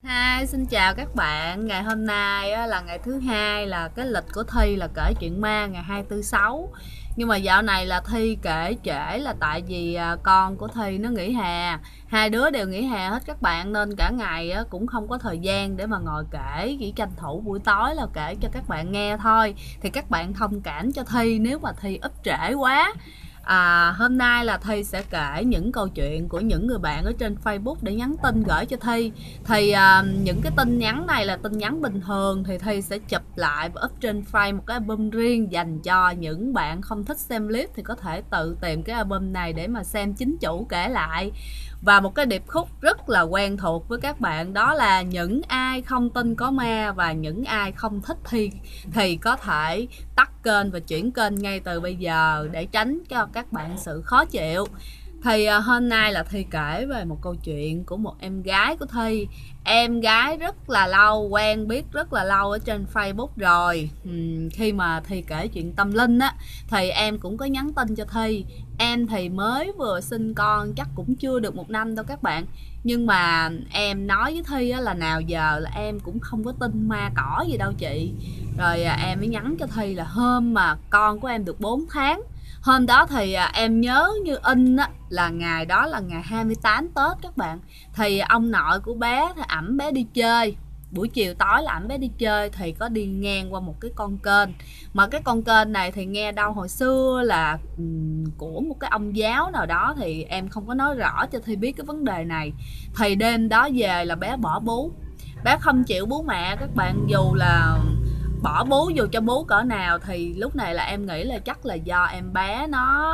Hi, xin chào các bạn. Ngày hôm nay á, là ngày thứ hai, là cái lịch của Thi là kể chuyện ma ngày 2 4 6. Nhưng mà dạo này là Thi kể trễ là tại vì con của Thi nó nghỉ hè. Hai đứa đều nghỉ hè hết các bạn, nên cả ngày á, cũng không có thời gian để mà ngồi kể, chỉ tranh thủ buổi tối là kể cho các bạn nghe thôi. Thì các bạn thông cảm cho Thi nếu mà Thi up trễ quá. Hôm nay là Thi sẽ kể những câu chuyện của những người bạn ở trên Facebook để nhắn tin gửi cho Thi. Thì những cái tin nhắn này là tin nhắn bình thường, thì Thi sẽ chụp lại và up trên file một cái album riêng dành cho những bạn không thích xem clip thì có thể tự tìm cái album này để mà xem chính chủ kể lại. Và một cái điệp khúc rất là quen thuộc với các bạn, đó là những ai không tin có ma và những ai không thích Thi thì có thể tắt kênh và chuyển kênh ngay từ bây giờ để tránh cho các bạn sự khó chịu. Thì hôm nay là Thi kể về một câu chuyện của một em gái của Thi. Em gái rất là lâu, quen biết rất là lâu ở trên Facebook rồi. Khi mà Thi kể chuyện tâm linh á, thì em cũng có nhắn tin cho Thi. Em thì mới vừa sinh con, chắc cũng chưa được 1 năm đâu các bạn. Nhưng mà em nói với Thi á, là nào giờ là em cũng không có tin ma cỏ gì đâu chị. Rồi em mới nhắn cho Thi là hôm mà con của em được 4 tháng. Hôm đó thì em nhớ như in á, là ngày đó là ngày 28 Tết các bạn. Thì ông nội của bé thì ẵm bé đi chơi. Buổi chiều tối là ẵm bé đi chơi thì có đi ngang qua một cái con kênh. Mà cái con kênh này thì nghe đâu hồi xưa là của một cái ông giáo nào đó, thì em không có nói rõ cho Thi biết cái vấn đề này. Thì đêm đó về là bé bỏ bú. Bé không chịu bú mẹ các bạn, dù là bỏ bú dù cho bú cỡ nào. Thì lúc này là em nghĩ là chắc là do em bé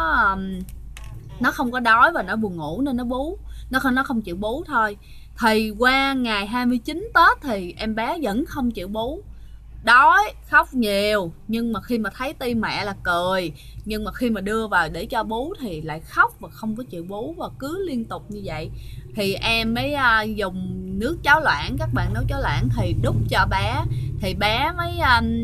nó không có đói và nó buồn ngủ nên nó bú, nó không chịu bú thôi. Thì qua ngày 29 Tết thì em bé vẫn không chịu bú, đói khóc nhiều, nhưng mà khi mà thấy tim mẹ là cười, nhưng mà khi mà đưa vào để cho bú thì lại khóc và không có chịu bú, và cứ liên tục như vậy. Thì em mới dùng nước cháo loãng, các bạn nấu cháo loãng thì đút cho bé, thì bé mới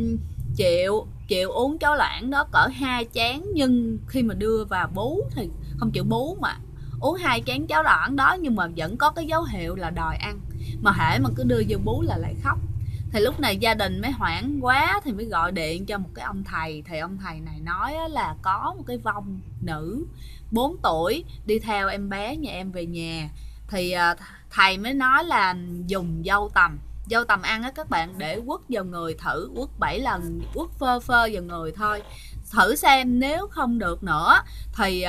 chịu uống cháo loãng đó cỡ 2 chén. Nhưng khi mà đưa vào bú thì không chịu bú, mà uống 2 chén cháo loãng đó nhưng mà vẫn có cái dấu hiệu là đòi ăn, mà hễ mà cứ đưa vô bú là lại khóc. Thì lúc này gia đình mới hoảng quá thì mới gọi điện cho một cái ông thầy. Thì ông thầy này nói là có một cái vong nữ 4 tuổi đi theo em bé nhà em về nhà. Thì thầy mới nói là dùng dâu tằm ăn á các bạn, để quất vào người thử, quất 7 lần, quất phơ phơ vào người thôi, thử xem nếu không được nữa thì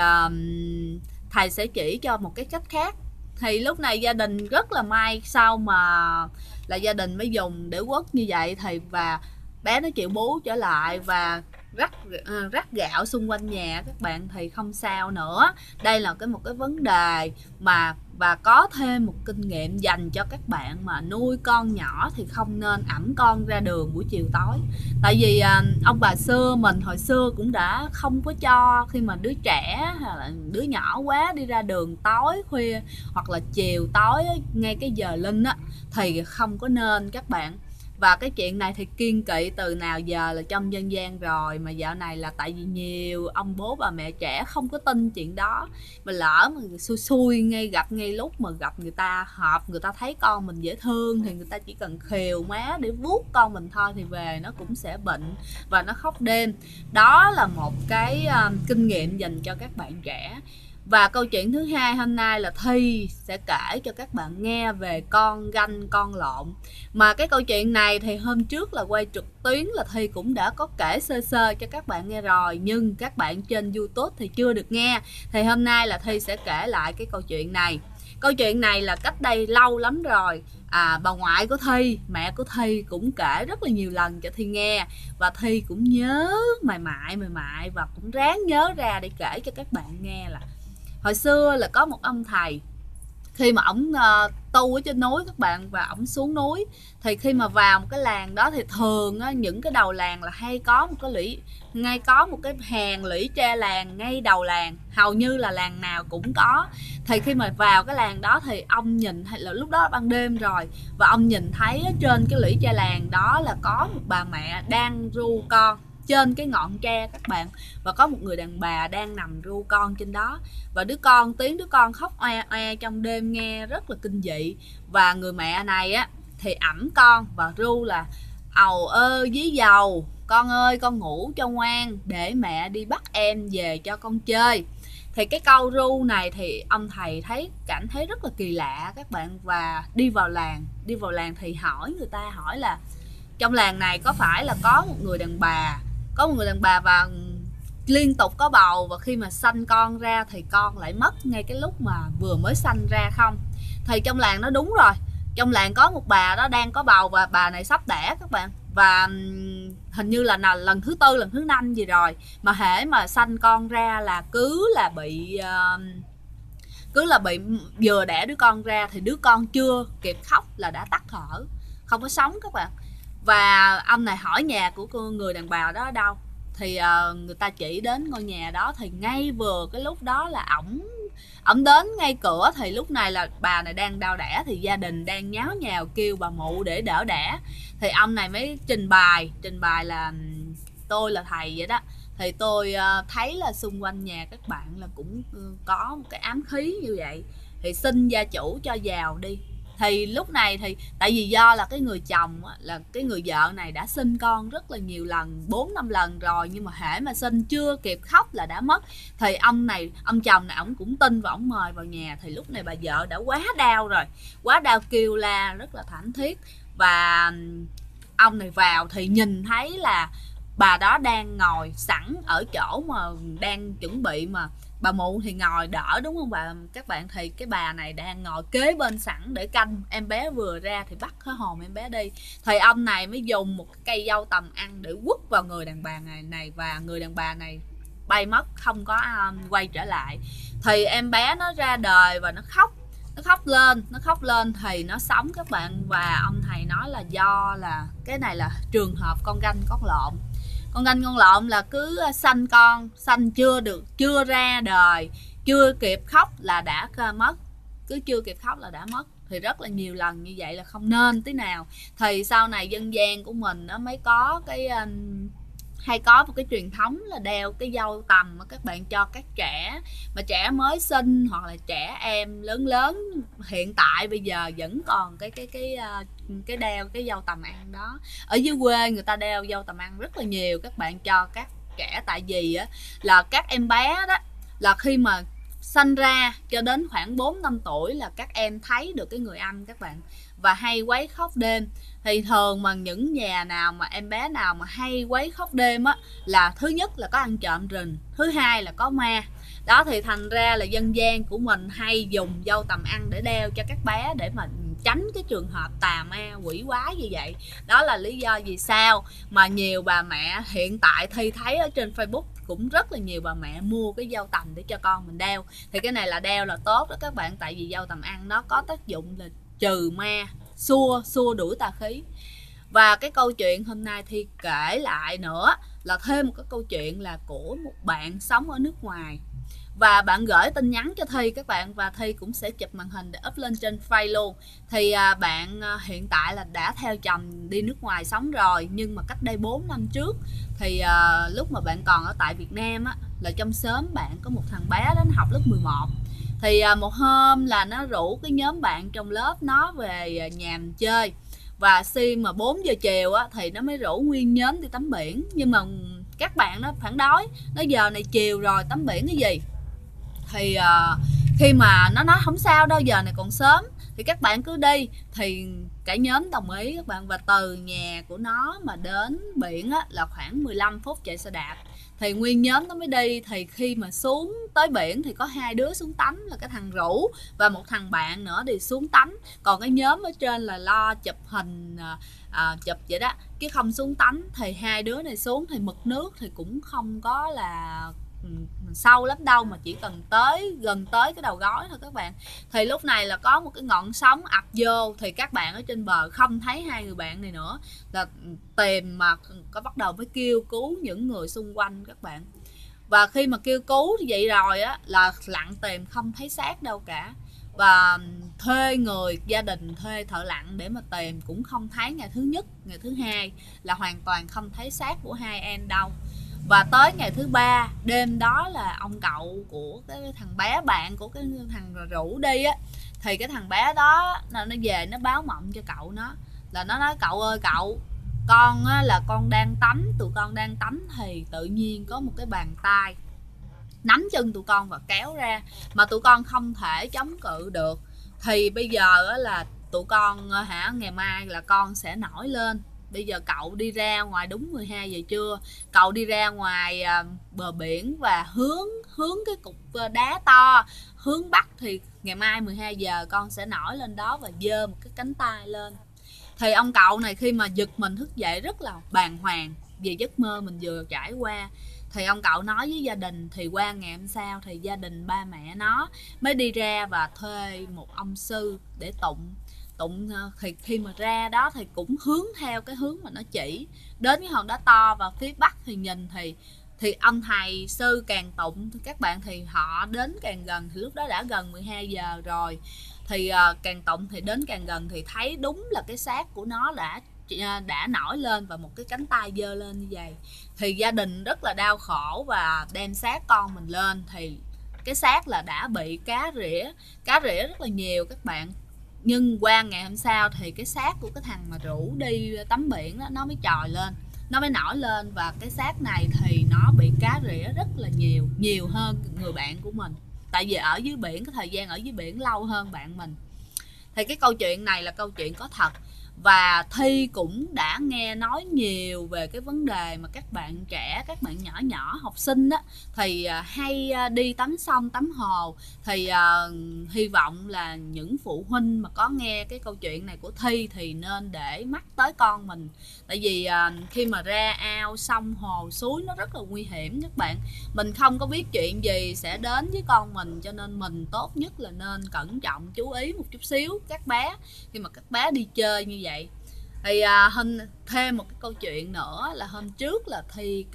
thầy sẽ chỉ cho một cái cách khác. Thì lúc này gia đình rất là may, sau mà là gia đình mới dùng để quất như vậy thì và bé nó chịu bú trở lại và rắc gạo xung quanh nhà các bạn, thì không sao nữa. Đây là một cái vấn đề mà, và có thêm một kinh nghiệm dành cho các bạn mà nuôi con nhỏ thì không nên ẵm con ra đường buổi chiều tối. Tại vì ông bà xưa mình hồi xưa cũng đã không có cho, khi mà đứa trẻ hay là đứa nhỏ quá đi ra đường tối khuya hoặc là chiều tối ngay cái giờ linh á, thì không có nên các bạn. Và cái chuyện này thì kiêng kỵ từ nào giờ là trong dân gian rồi, mà dạo này là tại vì nhiều ông bố bà mẹ trẻ không có tin chuyện đó, mà lỡ mà xui xui ngay lúc mà gặp người ta hợp, người ta thấy con mình dễ thương thì người ta chỉ cần khều má để vuốt con mình thôi thì về nó cũng sẽ bệnh và nó khóc đêm. Đó là một cái kinh nghiệm dành cho các bạn trẻ. Và câu chuyện thứ hai hôm nay là Thi sẽ kể cho các bạn nghe về con ganh con lộn. Mà cái câu chuyện này thì hôm trước là quay trực tuyến là Thi cũng đã có kể sơ sơ cho các bạn nghe rồi, nhưng các bạn trên YouTube thì chưa được nghe. Thì hôm nay là Thi sẽ kể lại cái câu chuyện này. Câu chuyện này là cách đây lâu lắm rồi. Bà ngoại của Thi, mẹ của Thi cũng kể rất là nhiều lần cho Thi nghe, và Thi cũng nhớ mày mại và cũng ráng nhớ ra để kể cho các bạn nghe. Là hồi xưa là có một ông thầy, khi mà ổng tu ở trên núi các bạn, và ổng xuống núi, thì khi mà vào một cái làng đó thì thường á, những cái đầu làng là hay có một cái lũy, ngay có một cái hàng lũy tre làng ngay đầu làng, hầu như là làng nào cũng có. Thì khi mà vào cái làng đó thì ông nhìn, hay là lúc đó ban đêm rồi, và ông nhìn thấy trên cái lũy tre làng đó là có một bà mẹ đang ru con trên cái ngọn tre các bạn, và có một người đàn bà đang nằm ru con trên đó, và tiếng đứa con khóc oe oe trong đêm nghe rất là kinh dị. Và người mẹ này á thì ẵm con và ru là ầu ơ dí dầu, con ơi con ngủ cho ngoan để mẹ đi bắt em về cho con chơi. Thì cái câu ru này thì ông thầy cảm thấy rất là kỳ lạ các bạn. Và đi vào làng thì hỏi người ta, hỏi là trong làng này có phải là có một người đàn bà và liên tục có bầu, và khi mà sanh con ra thì con lại mất ngay cái lúc mà vừa mới sanh ra không? Thì trong làng nó đúng rồi, trong làng có một bà đó đang có bầu và bà này sắp đẻ các bạn, và hình như là lần thứ tư lần thứ năm gì rồi, mà hễ mà sanh con ra là cứ là bị vừa đẻ đứa con ra thì đứa con chưa kịp khóc là đã tắt thở, không có sống các bạn. Và ông này hỏi nhà của người đàn bà đó ở đâu, thì người ta chỉ đến ngôi nhà đó. Thì ngay vừa cái lúc đó là ổng đến ngay cửa, thì lúc này là bà này đang đau đẻ, thì gia đình đang nháo nhào kêu bà mụ để đỡ đẻ. Thì ông này mới trình bày là tôi là thầy vậy đó, thì tôi thấy là xung quanh nhà các bạn là cũng có một cái ám khí như vậy, thì xin gia chủ cho vào đi. Thì lúc này thì tại vì do là cái người chồng là cái người vợ này đã sinh con rất là nhiều lần, 4-5 lần rồi, nhưng mà hễ mà sinh chưa kịp khóc là đã mất. Thì ông chồng này ổng cũng tin và ổng mời vào nhà. Thì lúc này bà vợ đã quá đau rồi, quá đau kêu la rất là thảm thiết. Và ông này vào thì nhìn thấy là bà đó đang ngồi sẵn ở chỗ mà đang chuẩn bị, mà bà mụ thì ngồi đỡ đúng không các bạn, thì cái bà này đang ngồi kế bên sẵn để canh em bé vừa ra thì bắt cái hồn em bé đi. Thì ông này mới dùng một cây dâu tằm ăn để quất vào người đàn bà này, và người đàn bà này bay mất, không có quay trở lại. Thì em bé nó ra đời và nó khóc lên thì nó sống các bạn. Và ông thầy nói là do là cái này là trường hợp con ganh con lộn. Con ganh con lộn là cứ sanh chưa ra đời, chưa kịp khóc là đã mất, thì rất là nhiều lần như vậy là không nên tí nào. Thì sau này dân gian của mình nó mới có cái hay có một cái truyền thống là đeo cái dâu tằm các bạn, cho các trẻ mà trẻ mới sinh hoặc là trẻ em lớn hiện tại bây giờ vẫn còn cái đeo cái dâu tằm ăn đó. Ở dưới quê người ta đeo dâu tằm ăn rất là nhiều các bạn, cho các trẻ. Tại vì á, là các em bé đó là khi mà sanh ra cho đến khoảng 4-5 tuổi là các em thấy được cái người âm các bạn, và hay quấy khóc đêm. Thì thường mà những nhà nào mà em bé nào mà hay quấy khóc đêm á, là thứ nhất là có ăn trộm rình, thứ hai là có ma đó. Thì thành ra là dân gian của mình hay dùng dâu tằm ăn để đeo cho các bé, để mà tránh cái trường hợp tà ma quỷ quái như vậy. Đó là lý do vì sao mà nhiều bà mẹ hiện tại Thi thấy ở trên Facebook cũng rất là nhiều bà mẹ mua cái dâu tằm để cho con mình đeo. Thì cái này là đeo là tốt đó các bạn, tại vì dâu tằm ăn nó có tác dụng là trừ ma, xua đuổi tà khí. Và cái câu chuyện hôm nay Thi kể lại nữa là thêm một cái câu chuyện là của một bạn sống ở nước ngoài, và bạn gửi tin nhắn cho Thi các bạn, và Thi cũng sẽ chụp màn hình để up lên trên Facebook luôn. Thì bạn hiện tại là đã theo chồng đi nước ngoài sống rồi, nhưng mà cách đây 4 năm trước thì lúc mà bạn còn ở tại Việt Nam á, là trong xóm bạn có một thằng bé đó, nó học lớp 11. Thì một hôm là nó rủ cái nhóm bạn trong lớp nó về nhà mình chơi, và khi mà 4 giờ chiều á, thì nó mới rủ nguyên nhóm đi tắm biển. Nhưng mà các bạn nó phản đối, nói giờ này chiều rồi tắm biển cái gì. Thì khi mà nó nói không sao đâu, giờ này còn sớm thì các bạn cứ đi. Thì cả nhóm đồng ý các bạn, và từ nhà của nó mà đến biển á, là khoảng 15 phút chạy xe đạp. Thì nguyên nhóm nó mới đi. Thì khi mà xuống tới biển thì có 2 đứa xuống tắm, là cái thằng rủ và một thằng bạn nữa đi xuống tắm. Còn cái nhóm ở trên là lo chụp hình, chụp vậy đó, chứ không xuống tắm. Thì 2 đứa này xuống thì mực nước thì cũng không có là sâu lắm đâu, mà chỉ cần gần tới cái đầu gối thôi các bạn. Thì lúc này là có một cái ngọn sóng ập vô, thì các bạn ở trên bờ không thấy 2 người bạn này nữa, là tìm mà có bắt đầu với kêu cứu những người xung quanh các bạn. Và khi mà kêu cứu thì vậy rồi á, là lặn tìm không thấy xác đâu cả, và thuê gia đình thuê thợ lặn để mà tìm cũng không thấy. Ngày thứ nhất, ngày thứ hai là hoàn toàn không thấy xác của 2 em đâu. Và tới ngày thứ 3 đêm đó là ông cậu của cái thằng bé, bạn của cái thằng rủ đi á, thì cái thằng bé đó nó về nó báo mộng cho cậu nó là nó nói cậu ơi cậu, con á, là con đang tắm, tụi con đang tắm thì tự nhiên có một cái bàn tay nắm chân tụi con và kéo ra, mà tụi con không thể chống cự được. Thì bây giờ á, là tụi con ngày mai là con sẽ nổi lên. Bây giờ cậu đi ra ngoài đúng 12 giờ trưa, cậu đi ra ngoài bờ biển và hướng hướng cái cục đá to hướng bắc, thì ngày mai 12 giờ con sẽ nổi lên đó và giơ một cái cánh tay lên. Thì ông cậu này khi mà giật mình thức dậy rất là bàng hoàng về giấc mơ mình vừa trải qua. Thì ông cậu nói với gia đình, thì qua ngày hôm sau thì gia đình ba mẹ nó mới đi ra và thuê một ông sư để tụng. Thì khi mà ra đó thì cũng hướng theo cái hướng mà nó chỉ đến cái hòn đá to, và phía bắc thì nhìn thì ông thầy sư càng tụng các bạn, thì họ đến càng gần, thì lúc đó đã gần 12 giờ rồi. Thì càng tụng thì đến càng gần thì thấy đúng là cái xác của nó đã nổi lên và một cái cánh tay giơ lên như vậy. Thì gia đình rất là đau khổ và đem xác con mình lên, thì cái xác là đã bị cá rỉa rất là nhiều các bạn. Nhưng qua ngày hôm sau thì cái xác của cái thằng mà rủ đi tắm biển đó, nó mới trồi lên, nó mới nổi lên, và cái xác này thì nó bị cá rỉa rất là nhiều hơn người bạn của mình, tại vì ở dưới biển, cái thời gian ở dưới biển lâu hơn bạn mình. Thì cái câu chuyện này là câu chuyện có thật, và Thi cũng đã nghe nói nhiều về cái vấn đề mà các bạn trẻ, các bạn nhỏ học sinh đó thì hay đi tắm sông tắm hồ. Thì hy vọng là những phụ huynh mà có nghe cái câu chuyện này của Thi thì nên để mắt tới con mình, tại vì khi mà ra ao sông hồ suối nó rất là nguy hiểm các bạn. Mình không có biết chuyện gì sẽ đến với con mình, cho nên mình tốt nhất là nên cẩn trọng, chú ý một chút xíu các bé khi mà các bé đi chơi như vậy. Thì thêm một cái câu chuyện nữa là hôm trước là Thi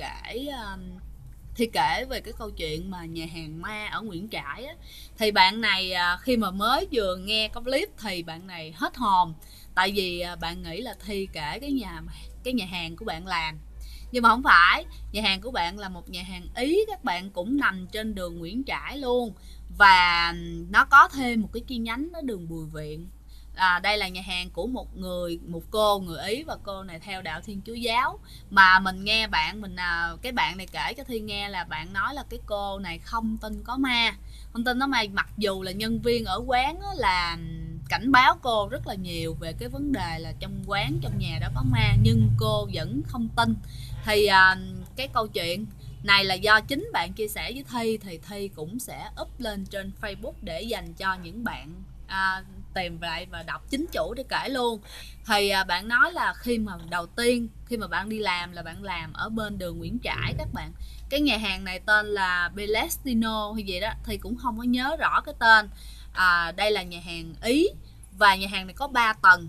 kể về cái câu chuyện mà nhà hàng ma ở Nguyễn Trãi á. Thì bạn này khi mà mới vừa nghe cái clip thì bạn này hết hồn, tại vì bạn nghĩ là Thi kể cái nhà hàng của bạn làm, nhưng mà không phải. Nhà hàng của bạn là một nhà hàng Ý các bạn, cũng nằm trên đường Nguyễn Trãi luôn, và nó có thêm một cái chi nhánh ở đường Bùi Viện. Đây là nhà hàng của một cô người Ý, và cô này theo đạo Thiên Chúa giáo. Mà mình nghe cái bạn này kể cho Thi nghe là bạn nói là cái cô này không tin có ma, mặc dù là nhân viên ở quán là cảnh báo cô rất là nhiều về cái vấn đề là trong quán, trong nhà đó có ma, nhưng cô vẫn không tin. Thì cái câu chuyện này là do chính bạn chia sẻ với Thi, thì Thi cũng sẽ up lên trên Facebook để dành cho những bạn tìm lại và đọc chính chủ để kể luôn. Thì bạn nói là khi mà bạn đi làm là bạn làm ở bên đường Nguyễn Trãi các bạn. Cái nhà hàng này tên là Belestino hay gì đó, thì cũng không có nhớ rõ cái tên. Đây là nhà hàng Ý, và nhà hàng này có 3 tầng.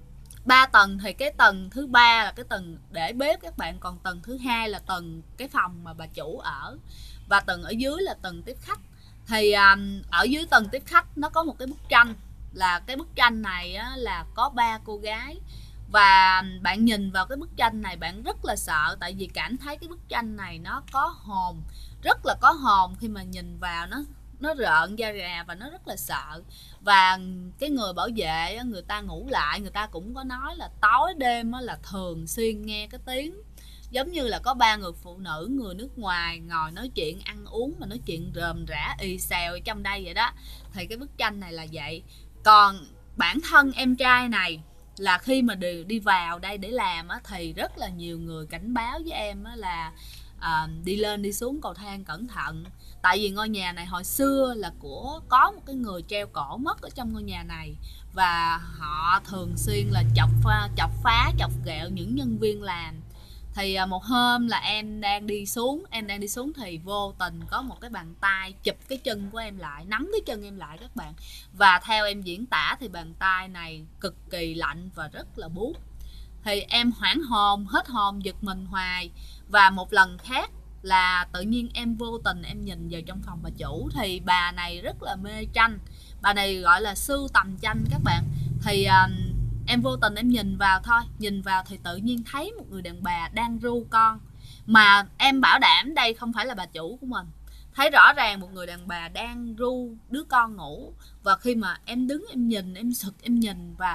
3 tầng thì cái tầng thứ 3 là cái tầng để bếp các bạn, còn tầng thứ 2 là tầng cái phòng mà bà chủ ở, và tầng ở dưới là tầng tiếp khách. Thì ở dưới tầng tiếp khách nó có một cái bức tranh, là cái bức tranh này á, là có 3 cô gái, và bạn nhìn vào cái bức tranh này bạn rất là sợ, tại vì cảm thấy cái bức tranh này nó có hồn, rất là có hồn. Khi mà nhìn vào nó rợn da gà và nó rất là sợ. Và cái người bảo vệ người ta ngủ lại, người ta cũng có nói là tối đêm là thường xuyên nghe cái tiếng giống như là có 3 người phụ nữ người nước ngoài ngồi nói chuyện ăn uống, mà nói chuyện rườm rả ì xèo ở trong đây vậy đó. Thì cái bức tranh này là vậy. Còn bản thân em trai này là khi mà đi vào đây để làm thì rất là nhiều người cảnh báo với em là đi lên đi xuống cầu thang cẩn thận, tại vì ngôi nhà này hồi xưa là có một cái người treo cổ mất ở trong ngôi nhà này, và họ thường xuyên là chọc ghẹo những nhân viên làm. Thì một hôm là em đang đi xuống thì vô tình có một cái bàn tay chụp cái chân của em lại, nắm cái chân em lại các bạn. Và theo em diễn tả thì bàn tay này cực kỳ lạnh và rất là buốt. Thì em hoảng hồn, hết hồn, giật mình hoài. Và một lần khác là tự nhiên em vô tình em nhìn vào trong phòng bà chủ, thì bà này rất là mê tranh, bà này gọi là sưu tầm tranh các bạn. Thì em vô tình em nhìn vào thì tự nhiên thấy một người đàn bà đang ru con, mà em bảo đảm đây không phải là bà chủ của mình. Thấy rõ ràng một người đàn bà đang ru đứa con ngủ, và khi mà em đứng em nhìn, em sực em nhìn, và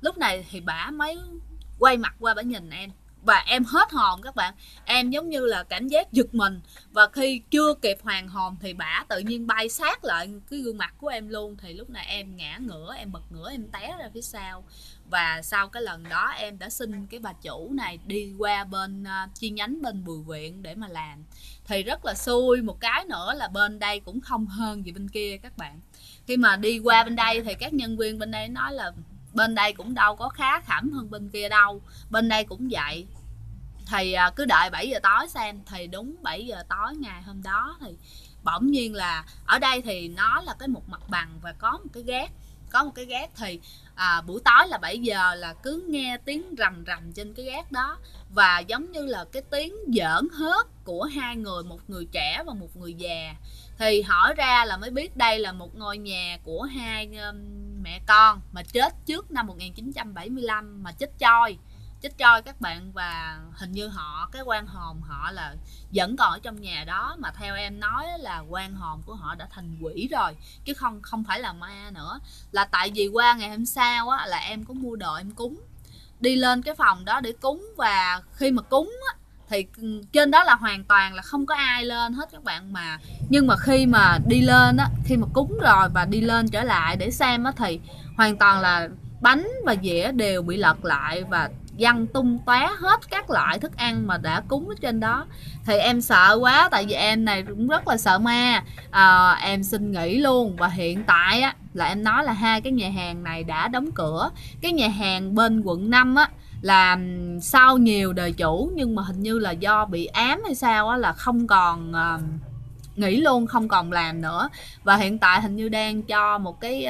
Lúc này thì bả mới quay mặt qua bả nhìn em, và em hết hồn các bạn. Em giống như là cảm giác giật mình, và khi chưa kịp hoàn hồn thì bả tự nhiên bay sát lại cái gương mặt của em luôn. Thì lúc này em ngã ngửa, em bật ngửa, em té ra phía sau. Và sau cái lần đó em đã xin cái bà chủ này đi qua bên chi nhánh bên Bùi Viện để mà làm. Thì rất là xui một cái nữa là bên đây cũng không hơn gì bên kia các bạn. Khi mà đi qua bên đây thì các nhân viên bên đây nói là bên đây cũng đâu có khá khẩm hơn bên kia đâu, bên đây cũng vậy. Thì cứ đợi 7 giờ tối xem. Thì đúng 7 giờ tối ngày hôm đó thì bỗng nhiên là ở đây thì nó là cái một mặt bằng và có một cái gác. Thì buổi tối là 7 giờ là cứ nghe tiếng rầm rầm trên cái gác đó, và giống như là cái tiếng giỡn hớt của hai người, một người trẻ và một người già. Thì hỏi ra là mới biết đây là một ngôi nhà của hai mẹ con mà chết trước năm 1975 mà chết choi các bạn. Và hình như họ, cái quan hồn họ là vẫn còn ở trong nhà đó, mà theo em nói là quan hồn của họ đã thành quỷ rồi chứ không phải là ma nữa. Là tại vì qua ngày hôm sau á, là em có mua đồ em cúng, đi lên cái phòng đó để cúng. Và khi mà cúng á, thì trên đó là hoàn toàn là không có ai lên hết các bạn. Nhưng mà khi mà đi lên á, khi mà cúng rồi và đi lên trở lại để xem á, thì hoàn toàn là bánh và dĩa đều bị lật lại và văng tung tóe hết các loại thức ăn mà đã cúng ở trên đó. Thì em sợ quá, tại vì em này cũng rất là sợ ma. Em xin nghỉ luôn. Và hiện tại á, là em nói là hai cái nhà hàng này đã đóng cửa. Cái nhà hàng bên quận 5 á, là sau nhiều đời chủ nhưng mà hình như là do bị ám hay sao á, là không còn nghỉ luôn, không còn làm nữa. Và hiện tại hình như đang cho một cái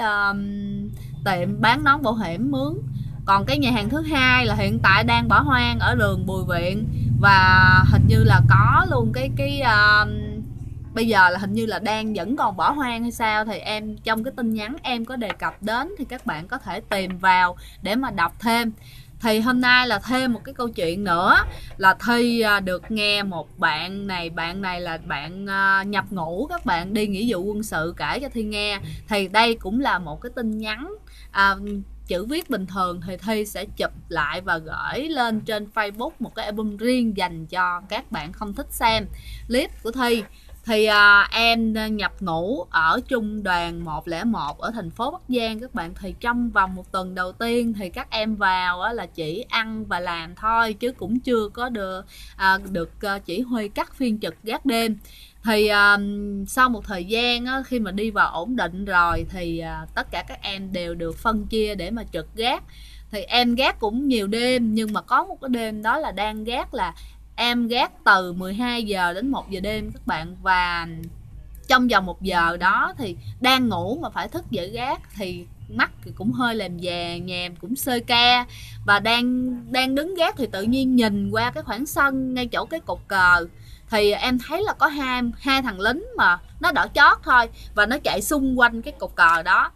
tiệm bán nón bảo hiểm mướn. Còn cái nhà hàng thứ hai là hiện tại đang bỏ hoang ở đường Bùi Viện, và hình như là có luôn bây giờ là hình như là vẫn còn bỏ hoang hay sao. Thì em trong cái tin nhắn em có đề cập đến, thì các bạn có thể tìm vào để mà đọc thêm. Thì hôm nay là thêm một cái câu chuyện nữa là Thi được nghe một bạn này là bạn nhập ngũ, các bạn đi nghĩa vụ quân sự, kể cho Thi nghe. Thì đây cũng là một cái tin nhắn chữ viết bình thường, thì Thi sẽ chụp lại và gửi lên trên Facebook một cái album riêng dành cho các bạn không thích xem clip của Thi. Thì em nhập ngũ ở trung đoàn 101 ở thành phố Bắc Giang các bạn. Thì trong vòng một tuần đầu tiên thì các em vào là chỉ ăn và làm thôi, chứ cũng chưa có được chỉ huy cắt phiên trực gác đêm. Thì sau một thời gian khi mà đi vào ổn định rồi thì tất cả các em đều được phân chia để mà trực gác. Thì em gác cũng nhiều đêm, nhưng mà có một cái đêm đó là đang gác là em gác từ 12 giờ đến 1 giờ đêm các bạn. Và trong vòng 1 giờ đó thì đang ngủ mà phải thức dậy gác, thì mắt thì cũng hơi làm vàng, nhàm cũng xơi ca. Và đang đứng gác thì tự nhiên nhìn qua cái khoảng sân ngay chỗ cái cột cờ, thì em thấy là có hai thằng lính mà nó đỏ chót thôi, và nó chạy xung quanh cái cột cờ đó.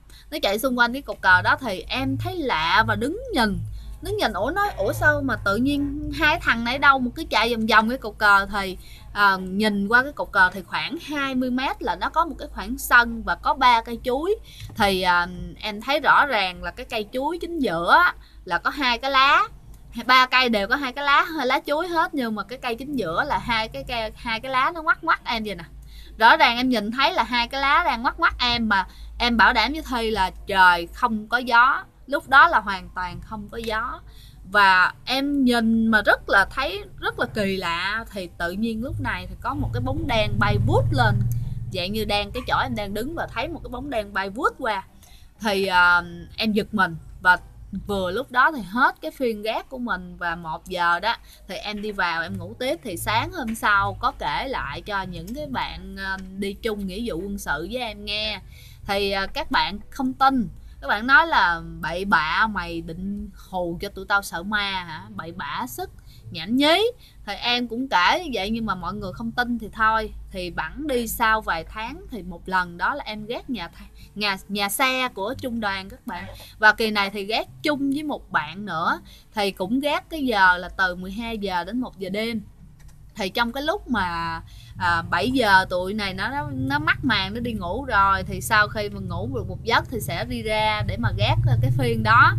Thì em thấy lạ và đứng nhìn. Ủa sao mà tự nhiên hai thằng này đâu một cái chạy vòng vòng cái cột cờ. Thì nhìn qua cái cột cờ thì khoảng 20 mét là nó có một cái khoảng sân và có 3 cây chuối. Thì em thấy rõ ràng là cái cây chuối chính giữa là có 2 cái lá, 3 cây đều có 2 cái lá chuối hết, nhưng mà cái cây chính giữa là hai cái lá nó ngoắt ngoắt em vậy nè. Rõ ràng em nhìn thấy là 2 cái lá đang ngoắt ngoắt em, mà em bảo đảm với Thi là trời không có gió, lúc đó là hoàn toàn không có gió. Và em nhìn mà thấy rất là kỳ lạ. Thì tự nhiên lúc này thì có một cái bóng đen bay vút lên, dạng như cái chỗ em đang đứng, và thấy một cái bóng đen bay vút qua. Thì em giật mình, và vừa lúc đó thì hết cái phiên gác của mình. Và 1 giờ đó thì em đi vào em ngủ tiếp. Thì sáng hôm sau có kể lại cho những cái bạn đi chung nghĩa vụ quân sự với em nghe. Thì các bạn không tin, các bạn nói là bậy bạ, mày định hù cho tụi tao sợ ma hả, bậy bạ sức nhảm nhí. Thì em cũng kể như vậy, nhưng mà mọi người không tin thì thôi. Thì bẵng đi sau vài tháng thì một lần đó là em ghét nhà xe của trung đoàn các bạn. Và kỳ này thì ghét chung với một bạn nữa, thì cũng ghét cái giờ là từ 12 giờ đến 1 giờ đêm. Thì trong cái lúc mà 7 giờ tụi này nó mắc màn, nó đi ngủ rồi, thì sau khi mà ngủ được một giấc thì sẽ đi ra để mà gác cái phiên đó.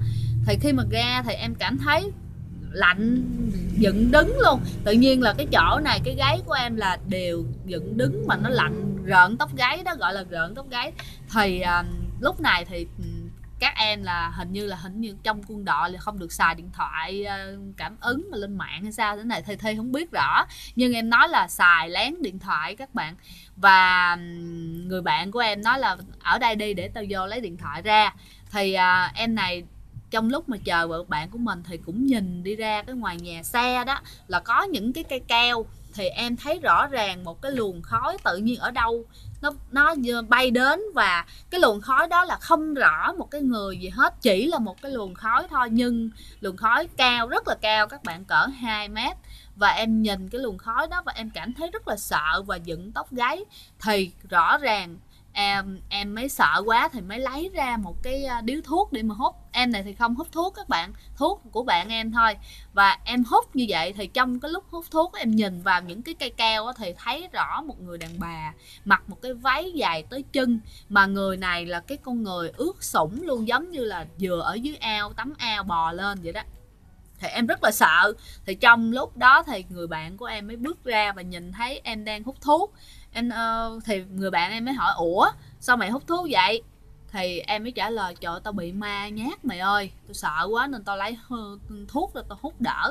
Thì khi mà ra thì em cảm thấy lạnh dựng đứng luôn. Tự nhiên là cái chỗ này cái gáy của em là đều dựng đứng mà nó lạnh rợn tóc gáy đó, gọi là rợn tóc gáy. Thì lúc này thì các em là hình như trong quân đội là không được xài điện thoại cảm ứng mà lên mạng hay sao, thế này Thi không biết rõ, nhưng em nói là xài lén điện thoại các bạn. Và người bạn của em nói là ở đây đi để tao vô lấy điện thoại ra. Thì em này trong lúc mà chờ vợ bạn của mình thì cũng nhìn đi ra cái ngoài nhà xe đó là có những cái cây keo. Thì em thấy rõ ràng một cái luồng khói tự nhiên ở đâu nó bay đến, và cái luồng khói đó là không rõ một cái người gì hết, chỉ là một cái luồng khói thôi, nhưng luồng khói cao, rất là cao các bạn, cỡ 2 mét. Và em nhìn cái luồng khói đó và em cảm thấy rất là sợ và dựng tóc gáy. Thì rõ ràng em mới sợ quá thì mới lấy ra một cái điếu thuốc để mà hút. Em này thì không hút thuốc các bạn, thuốc của bạn em thôi. Và em hút như vậy thì trong cái lúc hút thuốc em nhìn vào những cái cây keo thì thấy rõ một người đàn bà mặc một cái váy dài tới chân, mà người này là cái con người ướt sũng luôn, giống như là vừa ở dưới ao, tắm ao bò lên vậy đó. Thì em rất là sợ. Thì trong lúc đó thì người bạn của em mới bước ra và nhìn thấy em đang hút thuốc. Thì người bạn em mới hỏi ủa sao mày hút thuốc vậy? Thì em mới trả lời trời, tao bị ma nhát mày ơi, tao sợ quá nên tao lấy thuốc rồi tao hút đỡ,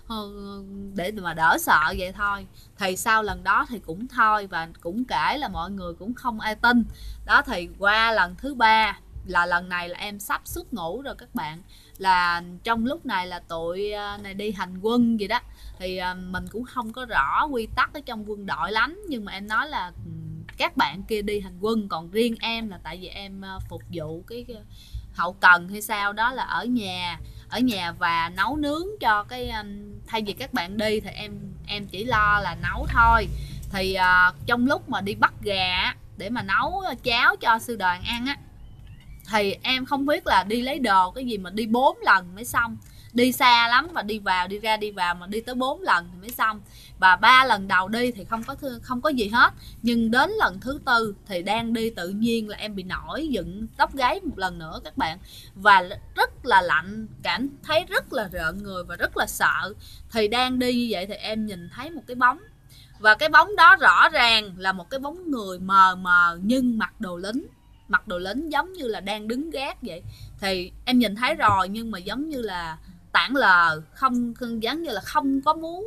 để mà đỡ sợ vậy thôi. Thì sau lần đó thì cũng thôi, và cũng kể là mọi người cũng không ai tin đó. Thì qua lần thứ ba là lần này là em sắp xuất ngũ rồi các bạn, là trong lúc này là tụi này đi hành quân gì đó. Thì mình cũng không có rõ quy tắc ở trong quân đội lắm, nhưng mà em nói là các bạn kia đi hành quân, còn riêng em là tại vì em phục vụ cái hậu cần hay sao đó, là ở nhà và nấu nướng cho cái thay vì các bạn đi thì em chỉ lo là nấu thôi. Thì trong lúc mà đi bắt gà để mà nấu cháo cho sư đoàn ăn á, thì em không biết là đi lấy đồ cái gì mà đi 4 lần mới xong. Đi xa lắm và đi vào đi ra đi vào mà đi tới 4 lần thì mới xong. Và 3 lần đầu đi thì không có gì hết, nhưng đến lần thứ tư thì đang đi tự nhiên là em bị nổi dựng tóc gáy một lần nữa các bạn, và rất là lạnh, cảm thấy rất là rợn người và rất là sợ. Thì đang đi như vậy thì em nhìn thấy một cái bóng, và cái bóng đó rõ ràng là một cái bóng người mờ mờ nhưng mặc đồ lính giống như là đang đứng gác vậy. Thì em nhìn thấy rồi nhưng mà giống như là tản lờ, không giống như là không có muốn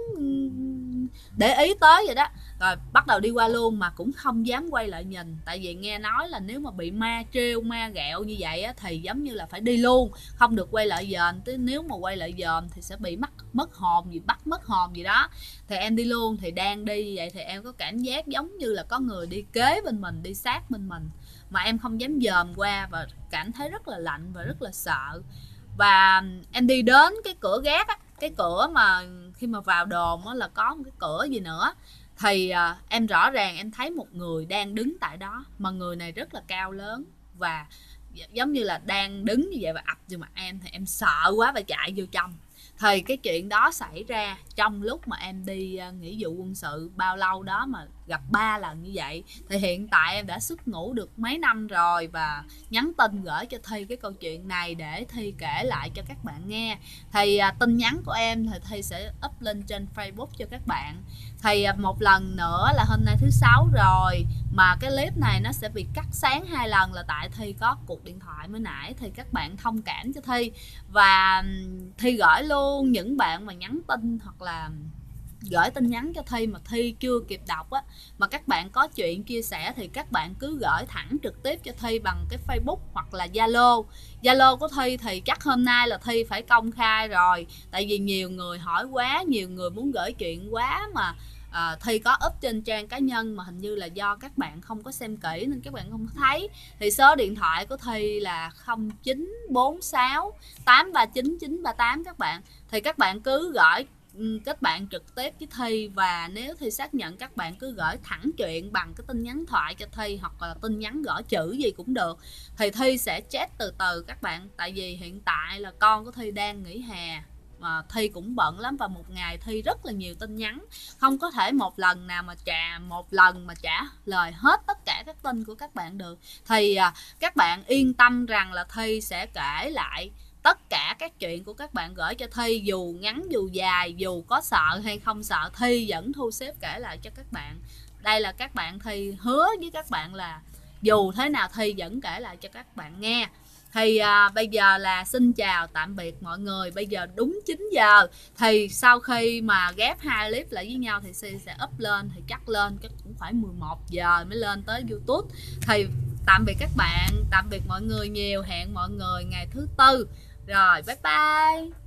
để ý tới vậy đó. Rồi bắt đầu đi qua luôn mà cũng không dám quay lại nhìn, tại vì nghe nói là nếu mà bị ma trêu ma ghẹo như vậy á, thì giống như là phải đi luôn, không được quay lại dòm, chứ nếu mà quay lại dòm thì sẽ bị mất hồn gì, bắt mất hồn gì đó. Thì em đi luôn. Thì đang đi như vậy thì em có cảm giác giống như là có người đi kế bên mình, đi sát bên mình, mà em không dám dòm qua và cảm thấy rất là lạnh và rất là sợ. Và em đi đến cái cửa gác á, cái cửa mà khi mà vào đồn á là có một cái cửa gì nữa. Thì em rõ ràng em thấy một người đang đứng tại đó, mà người này rất là cao lớn và giống như là đang đứng như vậy và ập vô mặt em. Thì em sợ quá và chạy vô trong. Thì cái chuyện đó xảy ra trong lúc mà em đi nghĩa vụ quân sự bao lâu đó mà gặp 3 lần như vậy. Thì hiện tại em đã xuất ngũ được mấy năm rồi, và nhắn tin gửi cho Thi cái câu chuyện này để Thi kể lại cho các bạn nghe. Thì tin nhắn của em thì Thi sẽ up lên trên Facebook cho các bạn. Thì một lần nữa là hôm nay thứ 6 rồi mà cái clip này nó sẽ bị cắt sáng 2 lần, là tại Thi có cuộc điện thoại mới nãy, thì các bạn thông cảm cho Thi. Và Thi gửi luôn những bạn mà nhắn tin hoặc là gửi tin nhắn cho Thi mà Thi chưa kịp đọc á, mà các bạn có chuyện chia sẻ thì các bạn cứ gửi thẳng trực tiếp cho Thi bằng cái Facebook hoặc là Zalo của Thi. Thì chắc hôm nay là Thi phải công khai rồi, tại vì nhiều người hỏi quá, nhiều người muốn gửi chuyện quá mà Thi có up trên trang cá nhân mà hình như là do các bạn không có xem kỹ nên các bạn không thấy. Thì số điện thoại của Thi là 0946 839 938 các bạn. Thì các bạn cứ gửi kết bạn trực tiếp với Thi, và nếu Thi xác nhận các bạn cứ gửi thẳng chuyện bằng cái tin nhắn thoại cho Thi, hoặc là tin nhắn gõ chữ gì cũng được. Thì Thi sẽ chat từ từ các bạn, tại vì hiện tại là con của Thi đang nghỉ hè mà Thi cũng bận lắm, và một ngày Thi rất là nhiều tin nhắn, không có thể một lần mà trả lời hết tất cả các tin của các bạn được. Thì các bạn yên tâm rằng là Thi sẽ kể lại tất cả các chuyện của các bạn gửi cho Thi, dù ngắn dù dài, dù có sợ hay không sợ, Thi vẫn thu xếp kể lại cho các bạn. Đây là các bạn Thi hứa với các bạn là dù thế nào Thi vẫn kể lại cho các bạn nghe. Thì bây giờ là xin chào tạm biệt mọi người. Bây giờ đúng 9 giờ thì sau khi mà ghép hai clip lại với nhau thì sẽ up lên, thì chắc lên chắc cũng phải 11 giờ mới lên tới YouTube. Thì tạm biệt các bạn, tạm biệt mọi người nhiều, hẹn mọi người ngày thứ Tư. Rồi bye bye.